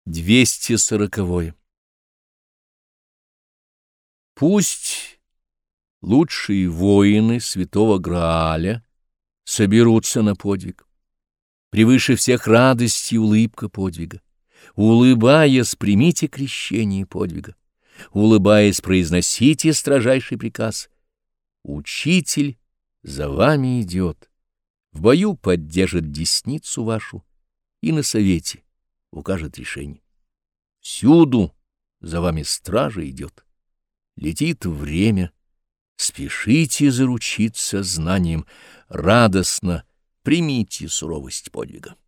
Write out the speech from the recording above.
240. Пусть лучшие воины святого Грааля соберутся на подвиг. Превыше всех радость и улыбка подвига. Улыбаясь, примите крещение подвига. Улыбаясь, произносите строжайший приказ. Учитель за вами идет, в бою поддержит десницу вашу и на совете укажет решение. Всюду за вами стража идет. Летит время, спешите заручиться знанием, радостно примите суровость подвига.